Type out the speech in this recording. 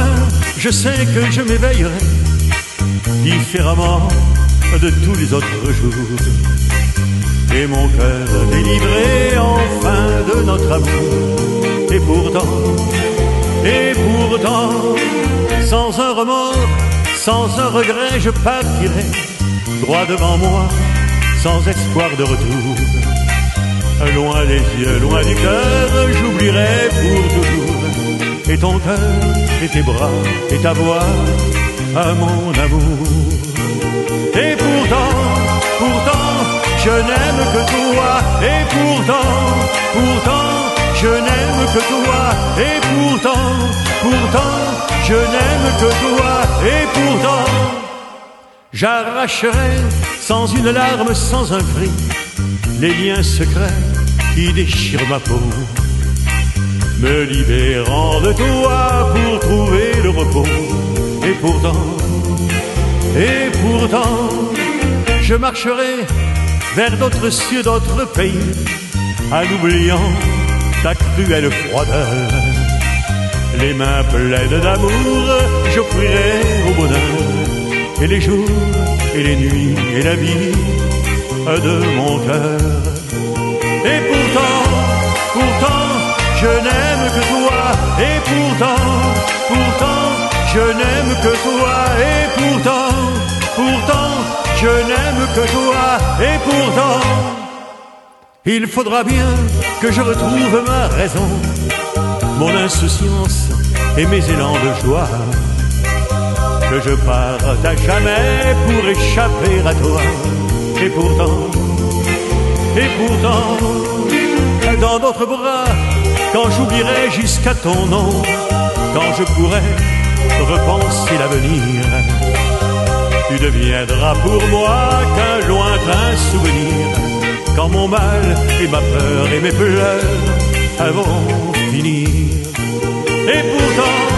demain, je sais que je m'éveillerai différemment de tous les autres jours. Et mon cœur délivré enfin de notre amour. Et pourtant, sans un remords, sans un regret, je partirai droit devant moi, sans espoir de retour. Loin les yeux, loin du cœur, j'oublierai pour toujours. Et ton cœur, et tes bras, et ta voix, à mon amour. Et pourtant, je n'aime que toi. Et pourtant, je n'aime que toi. Et pourtant, je n'aime que toi. Et pourtant, j'arracherai sans une larme, sans un cri, les liens secrets qui déchirent ma peau, me libérant de toi pour trouver le repos. Et pourtant, je marcherai vers d'autres cieux, d'autres pays, en oubliant ta cruelle froideur. Les mains pleines d'amour, j'offrirai au bonheur, et les jours, et les nuits, et la vie de mon cœur. Et pourtant, je n'aime que toi. Et pourtant, je n'aime que toi. Et pourtant, je n'aime que toi. Et pourtant, il faudra bien que je retrouve ma raison, mon insouciance et mes élans de joie, que je parte à jamais pour échapper à toi. Et pourtant, dans d'autres bras, quand j'oublierai jusqu'à ton nom, quand je pourrai repenser l'avenir, tu deviendras pour moi qu'un lointain souvenir, quand mon mal et ma peur et mes pleurs vont finir. Et pourtant,